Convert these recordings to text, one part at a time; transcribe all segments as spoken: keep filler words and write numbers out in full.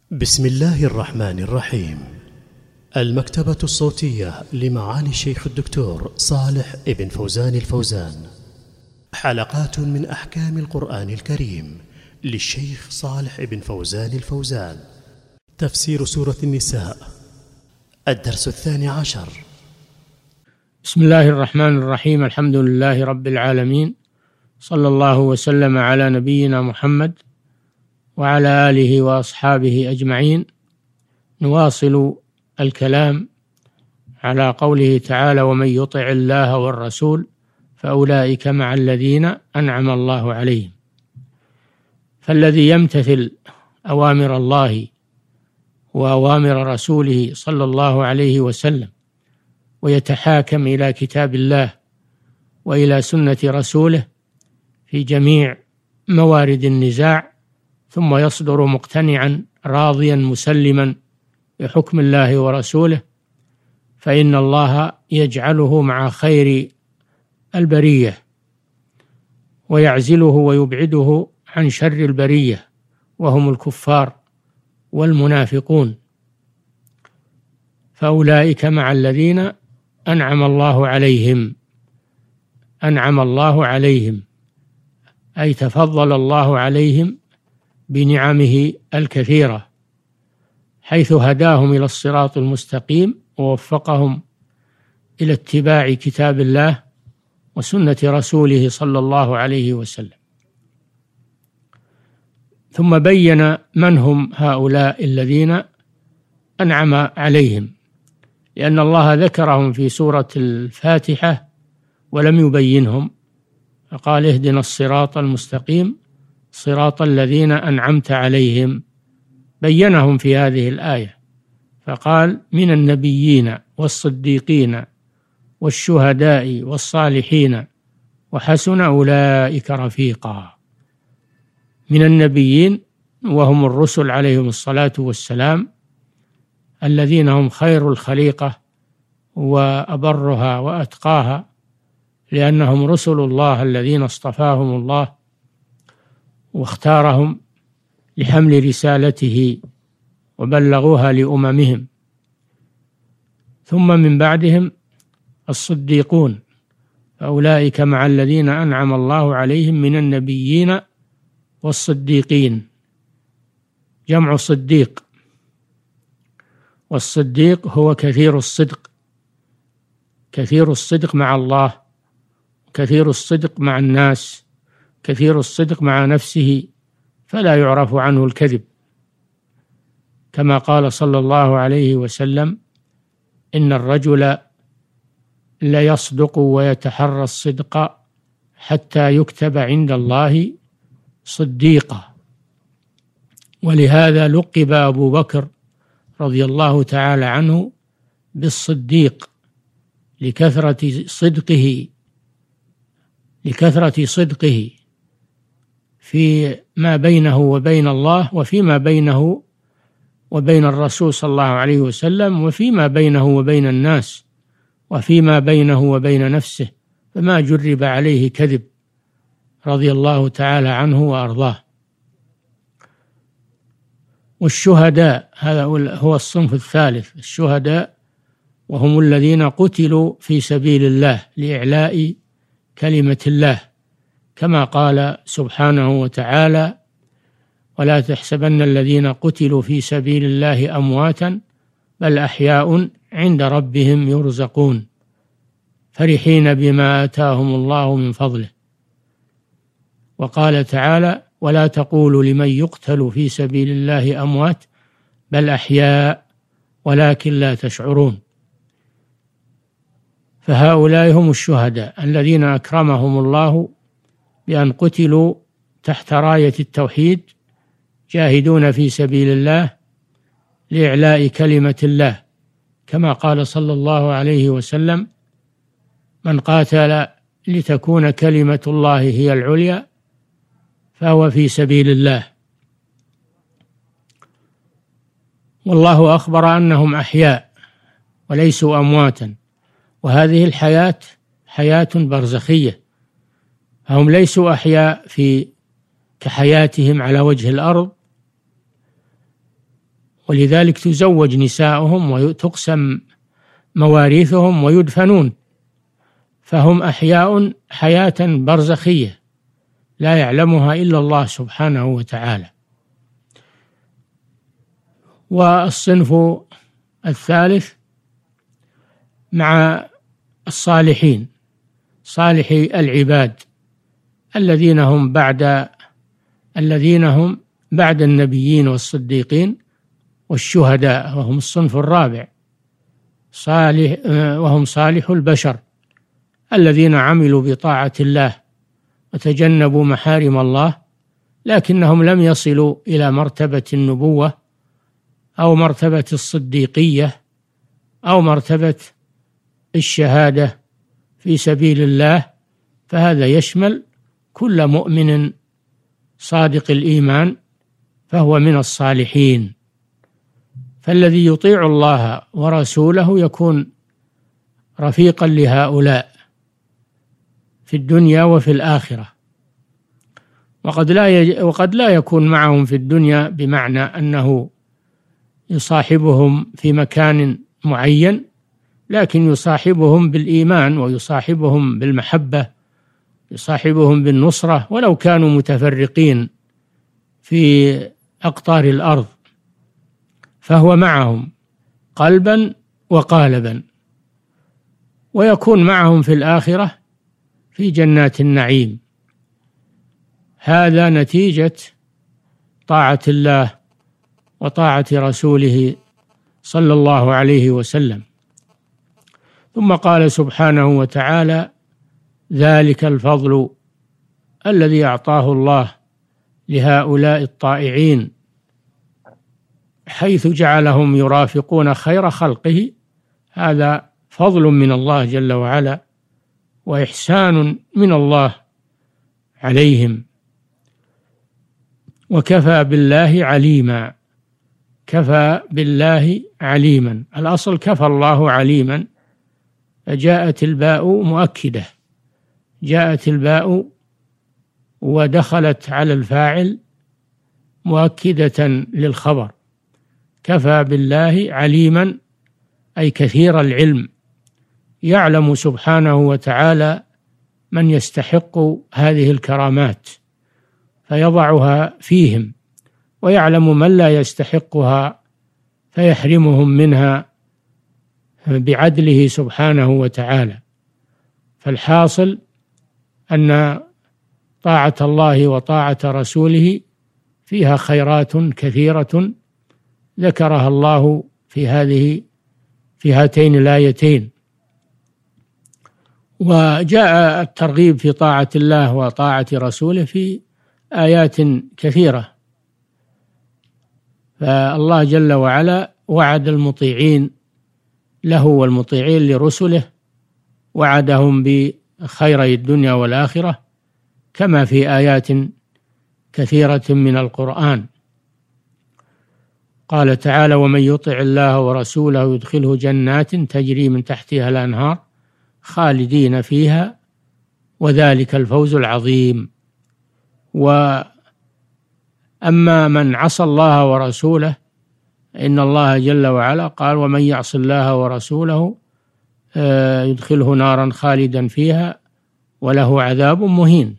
بسم الله الرحمن الرحيم. المكتبة الصوتية لمعالي الشيخ الدكتور صالح ابن فوزان الفوزان، حلقات من أحكام القرآن الكريم للشيخ صالح ابن فوزان الفوزان. تفسير سورة النساء، الدرس الثاني عشر. بسم الله الرحمن الرحيم. الحمد لله رب العالمين، صلى الله وسلم على نبينا محمد وعلى آله وأصحابه أجمعين. نواصل الكلام على قوله تعالى: ومن يطع الله والرسول فأولئك مع الذين أنعم الله عليهم. فالذي يمتثل أوامر الله وأوامر رسوله صلى الله عليه وسلم ويتحاكم إلى كتاب الله وإلى سنة رسوله في جميع موارد النزاع، ثم يصدر مقتنعا راضيا مسلما بحكم الله ورسوله، فإن الله يجعله مع خير البرية ويعزله ويبعده عن شر البرية، وهم الكفار والمنافقون. فأولئك مع الذين أنعم الله عليهم. أنعم الله عليهم أي تفضل الله عليهم بنعمه الكثيرة، حيث هداهم إلى الصراط المستقيم ووفقهم إلى اتباع كتاب الله وسنة رسوله صلى الله عليه وسلم. ثم بين من هم هؤلاء الذين أنعم عليهم، لأن الله ذكرهم في سورة الفاتحة ولم يبينهم، فقال: اهدنا الصراط المستقيم صراط الذين أنعمت عليهم. بينهم في هذه الآية فقال: من النبيين والصديقين والشهداء والصالحين وحسن أولئك رفيقا. من النبيين وهم الرسل عليهم الصلاة والسلام، الذين هم خير الخليقة وأبرها وأتقاها، لأنهم رسل الله الذين اصطفاهم الله واختارهم لحمل رسالته وبلغوها لأممهم. ثم من بعدهم الصديقون، فأولئك مع الذين أنعم الله عليهم من النبيين والصديقين، جمع صديق، والصديق هو كثير الصدق، كثير الصدق مع الله، كثير الصدق مع الناس، كثير الصدق مع نفسه، فلا يعرف عنه الكذب، كما قال صلى الله عليه وسلم: إن الرجل ليصدق ويتحرى الصدق حتى يكتب عند الله صديقا. ولهذا لقب أبو بكر رضي الله تعالى عنه بالصديق لكثرة صدقه لكثرة صدقه في ما بينه وبين الله، وفيما بينه وبين الرسول صلى الله عليه وسلم، وفيما بينه وبين الناس، وفيما بينه وبين نفسه، فما جرب عليه كذب، رضي الله تعالى عنه وأرضاه. والشهداء، هذا هو الصنف الثالث، الشهداء، وهم الذين قتلوا في سبيل الله لإعلاء كلمة الله، كما قال سبحانه وتعالى: ولا تحسبن الذين قتلوا في سبيل الله أمواتا بل أحياء عند ربهم يرزقون فرحين بما آتاهم الله من فضله. وقال تعالى: ولا تقولوا لمن يقتل في سبيل الله أموات بل أحياء ولكن لا تشعرون. فهؤلاء هم الشهداء الذين أكرمهم الله بأن قتلوا تحت راية التوحيد، جاهدون في سبيل الله لإعلاء كلمة الله، كما قال صلى الله عليه وسلم: من قاتل لتكون كلمة الله هي العليا فهو في سبيل الله. والله أخبر أنهم أحياء وليسوا أمواتا، وهذه الحياة حياة برزخية، هم ليسوا أحياء في كحياتهم على وجه الأرض، ولذلك تزوج نساؤهم وتقسم مواريثهم ويدفنون، فهم أحياء حياة برزخية لا يعلمها إلا الله سبحانه وتعالى. والصنف الثالث مع الصالحين، صالحي العباد الذين هم بعد الذين هم بعد النبيين والصديقين والشهداء، وهم الصنف الرابع، صالح وهم صالح البشر الذين عملوا بطاعة الله وتجنبوا محارم الله، لكنهم لم يصلوا إلى مرتبة النبوة أو مرتبة الصديقية أو مرتبة الشهادة في سبيل الله، فهذا يشمل كل مؤمن صادق الإيمان فهو من الصالحين. فالذي يطيع الله ورسوله يكون رفيقا لهؤلاء في الدنيا وفي الآخرة، وقد لا يج... وقد لا يكون معهم في الدنيا بمعنى أنه يصاحبهم في مكان معين، لكن يصاحبهم بالإيمان ويصاحبهم بالمحبة، يصاحبهم بالنصرة ولو كانوا متفرقين في أقطار الأرض، فهو معهم قلبا وقالبا، ويكون معهم في الآخرة في جنات النعيم. هذا نتيجة طاعة الله وطاعة رسوله صلى الله عليه وسلم. ثم قال سبحانه وتعالى: ذلك الفضل الذي أعطاه الله لهؤلاء الطائعين، حيث جعلهم يرافقون خير خلقه، هذا فضل من الله جل وعلا وإحسان من الله عليهم. وكفى بالله عليما، كفى بالله عليما، الأصل كفى الله عليما، فجاءت الباء مؤكدة، جاءت الباء ودخلت على الفاعل مؤكدة للخبر. كفى بالله عليما أي كثير العلم، يعلم سبحانه وتعالى من يستحق هذه الكرامات فيضعها فيهم، ويعلم من لا يستحقها فيحرمهم منها بعدله سبحانه وتعالى. فالحاصل أن طاعة الله وطاعة رسوله فيها خيرات كثيرة ذكرها الله في هذه في هاتين الآيتين. وجاء الترغيب في طاعة الله وطاعة رسوله في آيات كثيرة، فالله جل وعلا وعد المطيعين له والمطيعين لرسله، وعدهم بخيري الدنيا والآخرة كما في آيات كثيرة من القرآن. قال تعالى: ومن يطع الله ورسوله يدخله جنات تجري من تحتها الأنهار خالدين فيها وذلك الفوز العظيم. وأما من عصى الله ورسوله إن الله جل وعلا قال: ومن يعص الله ورسوله يدخله نارا خالدا فيها وله عذاب مهين.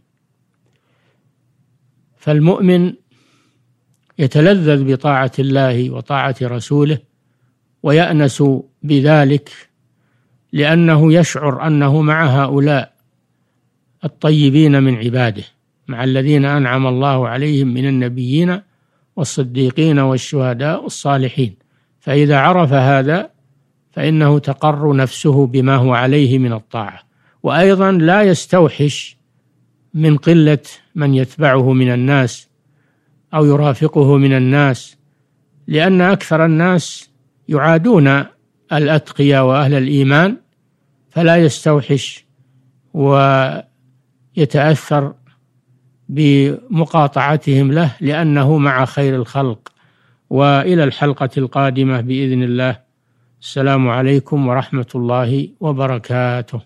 فالمؤمن يتلذذ بطاعة الله وطاعة رسوله ويأنس بذلك، لأنه يشعر أنه مع هؤلاء الطيبين من عباده، مع الذين أنعم الله عليهم من النبيين والصديقين والشهداء والصالحين. فإذا عرف هذا فإنه تقر نفسه بما هو عليه من الطاعة، وأيضا لا يستوحش من قلة من يتبعه من الناس أو يرافقه من الناس، لأن أكثر الناس يعادون الأتقياء وأهل الإيمان، فلا يستوحش ويتأثر بمقاطعتهم له، لأنه مع خير الخلق. وإلى الحلقة القادمة بإذن الله. السلام عليكم ورحمة الله وبركاته.